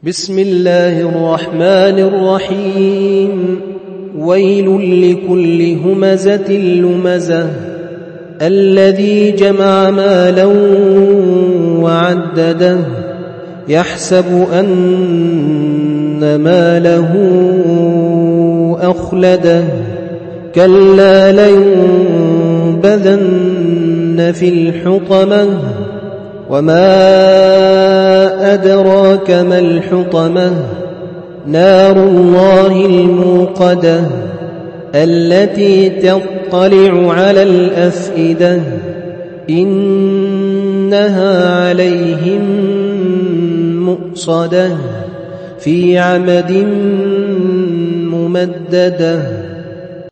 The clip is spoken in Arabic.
بسم الله الرحمن الرحيم. ويل لكل همزة لمزة الذي جمع مالا وعدده يحسب أن ماله أخلده كلا لينبذن في الحطمة وما أدراك ما الحطمة نار الله الموقدة التي تطلع على الأفئدة إنها عليهم مؤصدة في عمد ممددة.